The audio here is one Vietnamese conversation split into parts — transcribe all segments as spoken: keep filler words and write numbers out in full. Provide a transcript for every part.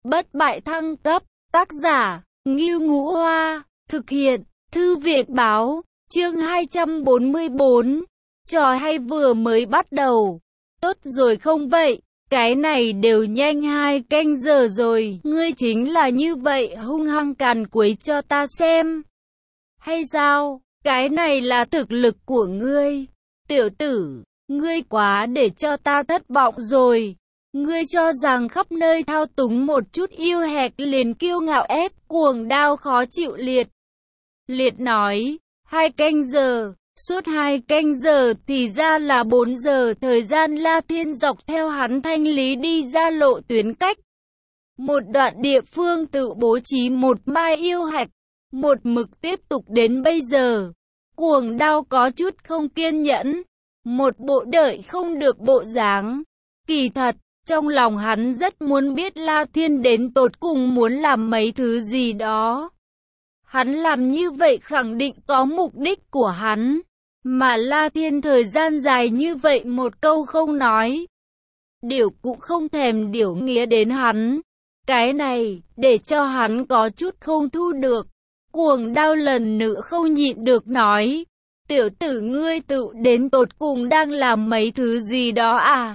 bất bại thăng cấp, tác giả, Ngưu Ngũ Hoa, thực hiện, Thư viện Báo, chương hai trăm bốn mươi bốn, trò hay vừa mới bắt đầu, tốt rồi không vậy, cái này đều nhanh hai canh giờ rồi, ngươi chính là như vậy hung hăng càn quấy cho ta xem, hay sao, cái này là thực lực của ngươi, tiểu tử, ngươi quá để cho ta thất vọng rồi. Ngươi cho rằng khắp nơi thao túng một chút yêu hẹt liền kiêu ngạo ép cuồng đao khó chịu liệt. Liệt nói, hai canh giờ, suốt hai canh giờ thì ra là bốn giờ thời gian La Thiên dọc theo hắn thanh lý đi ra lộ tuyến cách. Một đoạn địa phương tự bố trí một mai yêu hạch, một mực tiếp tục đến bây giờ. Cuồng đao có chút không kiên nhẫn, một bộ đợi không được bộ dáng. Kỳ thật, trong lòng hắn rất muốn biết La Thiên đến tột cùng muốn làm mấy thứ gì đó. Hắn làm như vậy khẳng định có mục đích của hắn. Mà La Thiên thời gian dài như vậy một câu không nói. Điều cũng không thèm điều nghĩa đến hắn. Cái này, để cho hắn có chút không thu được. Cuồng đao lần nữa không nhịn được nói. Tiểu tử ngươi tự đến tột cùng đang làm mấy thứ gì đó à?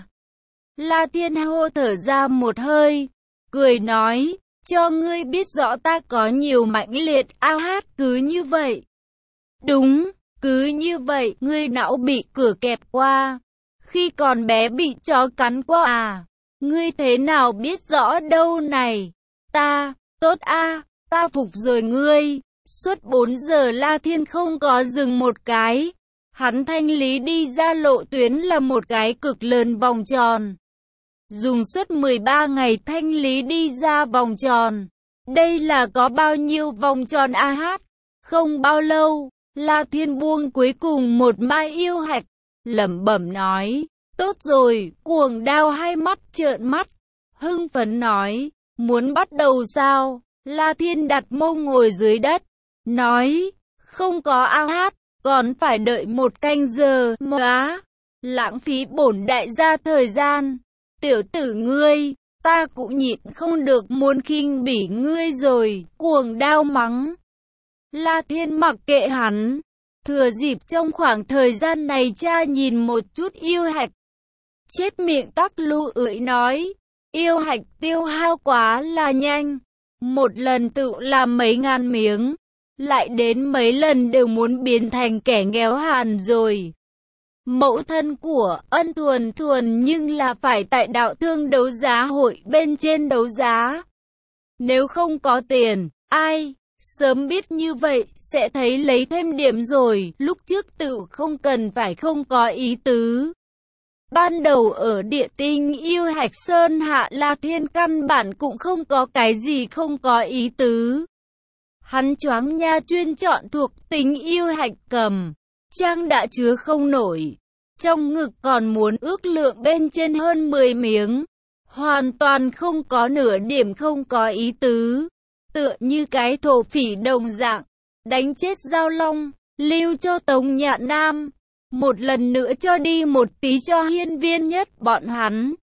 La Thiên hô thở ra một hơi, cười nói, cho ngươi biết rõ ta có nhiều mãnh liệt ao hát cứ như vậy. Đúng, cứ như vậy, ngươi não bị cửa kẹp qua, khi còn bé bị chó cắn qua à, ngươi thế nào biết rõ đâu này, ta, tốt a, ta phục rồi ngươi, suốt bốn giờ La Thiên không có dừng một cái, hắn thanh lý đi ra lộ tuyến là một cái cực lớn vòng tròn. Dùng suốt mười ba ngày thanh lý đi ra vòng tròn. Đây là có bao nhiêu vòng tròn a hát? Không bao lâu, La Thiên buông cuối cùng một mai yêu hạch, lẩm bẩm nói, tốt rồi, cuồng đao hai mắt trợn mắt, hưng phấn nói, muốn bắt đầu sao? La Thiên đặt mông ngồi dưới đất, nói, không có a hát, còn phải đợi một canh giờ, má, lãng phí bổn đại gia thời gian. Tiểu tử ngươi, ta cũng nhịn không được muốn khinh bỉ ngươi rồi, cuồng đao mắng. La Thiên mặc kệ hắn, thừa dịp trong khoảng thời gian này cha nhìn một chút yêu hạch. Chép miệng tắc lưu ưỡi nói, yêu hạch tiêu hao quá là nhanh, một lần tự làm mấy ngàn miếng, lại đến mấy lần đều muốn biến thành kẻ nghèo hàn rồi. Mẫu thân của Ân Thuần Thuần nhưng là phải tại đạo thương đấu giá hội bên trên đấu giá. Nếu không có tiền, ai, sớm biết như vậy, sẽ thấy lấy thêm điểm rồi, lúc trước tự không cần phải không có ý tứ. Ban đầu ở địa tinh yêu hạch sơn hạ La Thiên căn bản cũng không có cái gì không có ý tứ. Hắn choáng nha chuyên chọn thuộc tính yêu hạch cầm. Trang đã chứa không nổi, trong ngực còn muốn ước lượng bên trên hơn mười miếng, hoàn toàn không có nửa điểm không có ý tứ, tựa như cái thổ phỉ đồng dạng, đánh chết Giao Long, lưu cho Tống Nhạn Nam, một lần nữa cho đi một tí cho hiên viên nhất bọn hắn.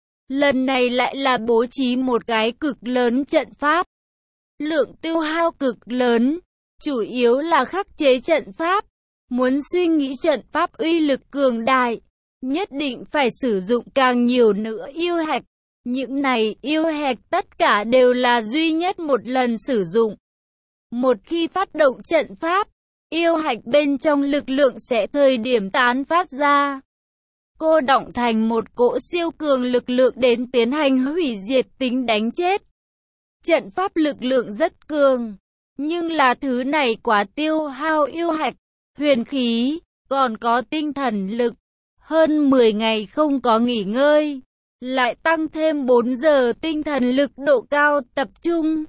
Lần này lại là bố trí một cái cực lớn trận pháp, lượng tiêu hao cực lớn, chủ yếu là khắc chế trận pháp. Muốn suy nghĩ trận pháp uy lực cường đại, nhất định phải sử dụng càng nhiều nữa yêu hạch. Những này yêu hạch tất cả đều là duy nhất một lần sử dụng. Một khi phát động trận pháp, yêu hạch bên trong lực lượng sẽ thời điểm tán phát ra. Cô động thành một cỗ siêu cường lực lượng đến tiến hành hủy diệt tính đánh chết. Trận pháp lực lượng rất cường, nhưng là thứ này quá tiêu hao yêu hạch. Huyền khí, còn có tinh thần lực, hơn mười ngày không có nghỉ ngơi, lại tăng thêm bốn giờ tinh thần lực độ cao tập trung.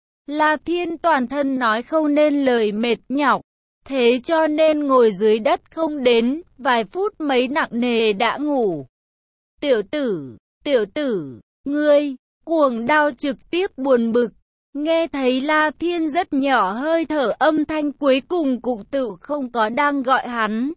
La Thiên toàn thân nói không nên lời mệt nhọc, thế cho nên ngồi dưới đất không đến, vài phút mấy nặng nề đã ngủ. Tiểu tử, tiểu tử, ngươi, cuồng đao trực tiếp buồn bực. Nghe thấy La Thiên rất nhỏ hơi thở âm thanh cuối cùng cũng tự không có đang gọi hắn.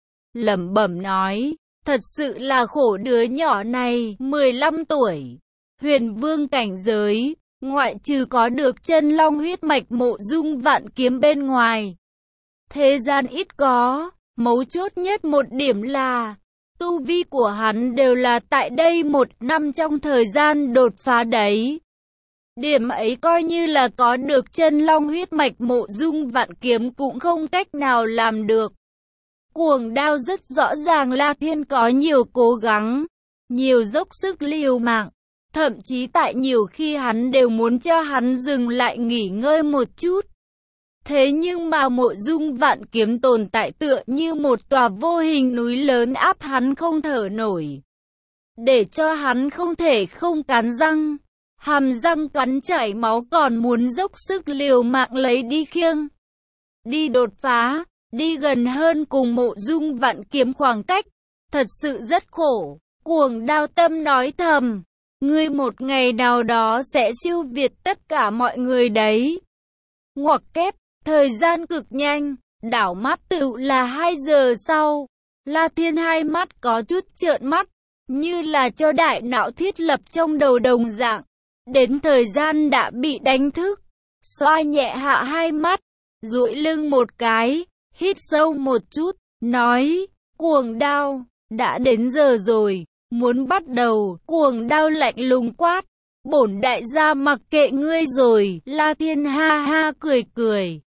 Lẩm bẩm nói, thật sự là khổ đứa nhỏ này, mười lăm tuổi, huyền vương cảnh giới, ngoại trừ có được chân long huyết mạch Mộ Dung Vạn Kiếm bên ngoài, thế gian ít có. Mấu chốt nhất một điểm là, tu vi của hắn đều là tại đây một năm trong thời gian đột phá đấy. Điểm ấy coi như là có được chân long huyết mạch Mộ Dung Vạn Kiếm cũng không cách nào làm được. Cuồng Đao rất rõ ràng La Thiên có nhiều cố gắng, nhiều dốc sức liều mạng, thậm chí tại nhiều khi hắn đều muốn cho hắn dừng lại nghỉ ngơi một chút. Thế nhưng mà Mộ Dung Vạn Kiếm tồn tại tựa như một tòa vô hình núi lớn áp hắn không thở nổi, để cho hắn không thể không cắn răng, hàm răng cắn chảy máu còn muốn dốc sức liều mạng lấy đi khiêng, đi đột phá, đi gần hơn cùng Mộ Dung Vạn Kiếm khoảng cách, thật sự rất khổ. Cuồng Đao tâm nói thầm, ngươi một ngày nào đó sẽ siêu việt tất cả mọi người đấy. Ngoặc kép, thời gian cực nhanh, đảo mắt tựu là hai giờ sau. La Thiên hai mắt có chút trợn mắt, như là cho đại não thiết lập trong đầu đồng dạng. Đến thời gian đã bị đánh thức, xoa nhẹ hạ hai mắt, duỗi lưng một cái, hít sâu một chút, nói, Cuồng Đao, đã đến giờ rồi, muốn bắt đầu. Cuồng Đao lạnh lùng quát, bổn đại gia mặc kệ ngươi rồi. La Thiên ha ha cười cười,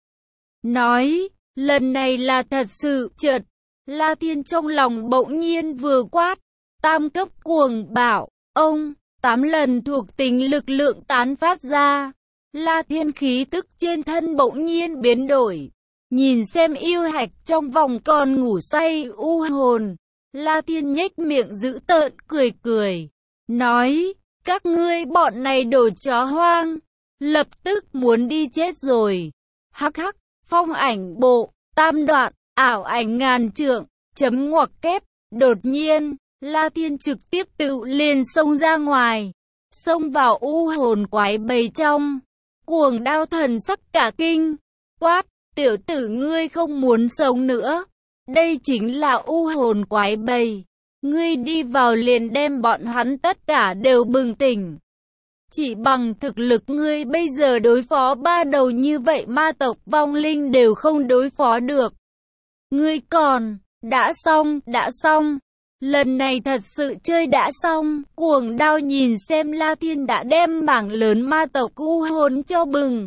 nói, lần này là thật sự. Chợt, La Thiên trong lòng bỗng nhiên vừa quát, tam cấp cuồng bạo, ông, tám lần thuộc tính lực lượng tán phát ra. La Thiên khí tức trên thân bỗng nhiên biến đổi, nhìn xem yêu hạch trong vòng còn ngủ say u hồn. La Thiên nhếch miệng dữ tợn cười cười, nói, các ngươi bọn này đồ chó hoang, lập tức muốn đi chết rồi. Hắc hắc, phong ảnh bộ, tam đoạn, ảo ảnh ngàn trượng, chấm ngoặc kép. Đột nhiên, La Thiên trực tiếp tự liền xông ra ngoài, xông vào u hồn quái bầy trong. Cuồng Đao thần sắc cả kinh, quát, tiểu tử ngươi không muốn sống nữa. Đây chính là u hồn quái bầy, ngươi đi vào liền đem bọn hắn tất cả đều bừng tỉnh. Chỉ bằng thực lực ngươi bây giờ đối phó ba đầu như vậy ma tộc vong linh đều không đối phó được. Ngươi còn, đã xong, đã xong. Lần này thật sự chơi đã xong. Cuồng Đao nhìn xem La Thiên đã đem mảng lớn ma tộc u hồn cho bừng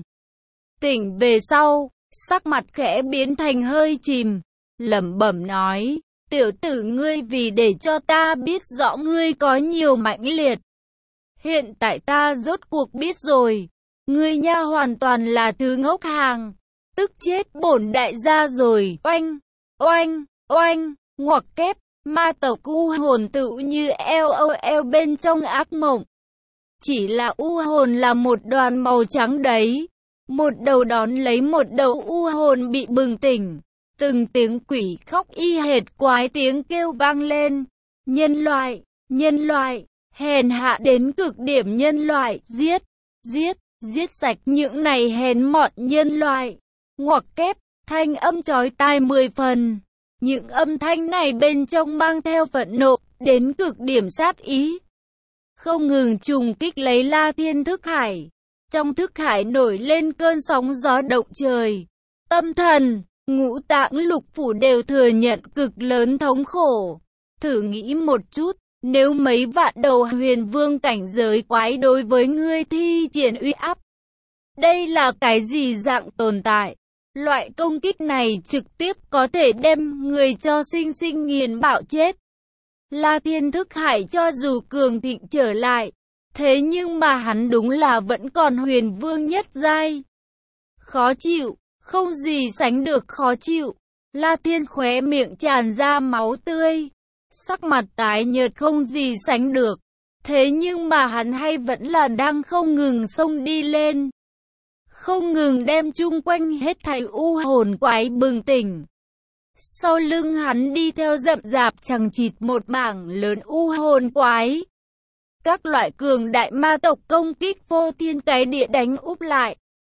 tỉnh về sau, sắc mặt khẽ biến thành hơi chìm, lẩm bẩm nói, tiểu tử ngươi vì để cho ta biết rõ ngươi có nhiều mãnh liệt. Hiện tại ta rốt cuộc biết rồi, ngươi nha hoàn toàn là thứ ngốc hàng, tức chết bổn đại gia rồi. Oanh, oanh, oanh, ngoặc kép, ma tộc u hồn tự như lol bên trong ác mộng. Chỉ là u hồn là một đoàn màu trắng đấy, một đầu đón lấy một đầu u hồn bị bừng tỉnh. Từng tiếng quỷ khóc y hệt quái tiếng kêu vang lên. Nhân loại, nhân loại, hèn hạ đến cực điểm nhân loại, giết, giết, giết sạch những này hèn mọn nhân loại. Ngoặc kép, thanh âm chói tai mười phần. Những âm thanh này bên trong mang theo phẫn nộ, đến cực điểm sát ý, không ngừng trùng kích lấy La Thiên thức hải. Trong thức hải nổi lên cơn sóng gió động trời. Tâm thần, ngũ tạng lục phủ đều thừa nhận cực lớn thống khổ. Thử nghĩ một chút, nếu mấy vạn đầu huyền vương cảnh giới quái đối với ngươi thi triển uy áp, đây là cái gì dạng tồn tại? Loại công kích này trực tiếp có thể đem người cho sinh sinh nghiền bạo chết. La Thiên thức hải cho dù cường thịnh trở lại, thế nhưng mà hắn đúng là vẫn còn huyền vương nhất giai. Khó chịu, không gì sánh được khó chịu. La Thiên khóe miệng tràn ra máu tươi, sắc mặt tái nhợt không gì sánh được. Thế nhưng mà hắn hay vẫn là đang không ngừng xông đi lên, không ngừng đem chung quanh hết thảy u hồn quái bừng tỉnh. Sau lưng hắn đi theo rậm rạp chằng chịt một mảng lớn u hồn quái. Các loại cường đại ma tộc công kích vô thiên cái địa đánh úp lại.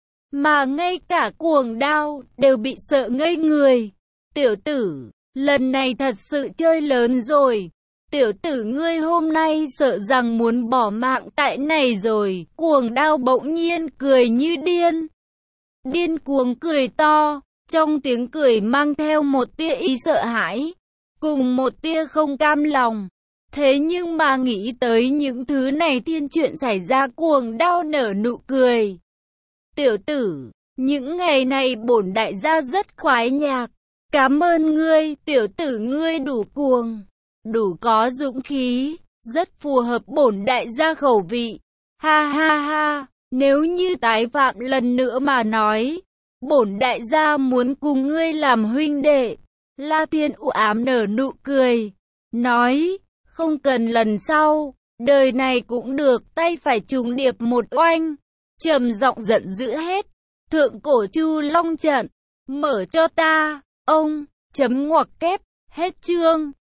Mà ngay cả Cuồng Đao đều bị sợ ngây người. Tiểu tử, lần này thật sự chơi lớn rồi. tiểu tử ngươi hôm nay sợ rằng muốn bỏ mạng tại này rồi. Cuồng Đao bỗng nhiên cười như điên. Điên cuồng cười to, trong tiếng cười mang theo một tia ý sợ hãi, cùng một tia không cam lòng. Thế nhưng mà nghĩ tới những thứ này thiên chuyện xảy ra, Cuồng Đao nở nụ cười. Tiểu tử, những ngày này bổn đại gia rất khoái nhạc. Cảm ơn ngươi, tiểu tử ngươi đủ cuồng, đủ có dũng khí, rất phù hợp bổn đại gia khẩu vị. Ha ha ha, nếu như tái phạm lần nữa mà nói, bổn đại gia muốn cùng ngươi làm huynh đệ. La Thiên u ám nở nụ cười, nói, không cần lần sau, đời này cũng được. Tay phải trùng điệp một oanh, trầm giọng giận dữ hết. Thượng cổ Chu Long trận, mở cho ta, ông, chấm ngoặc kép, hết chương.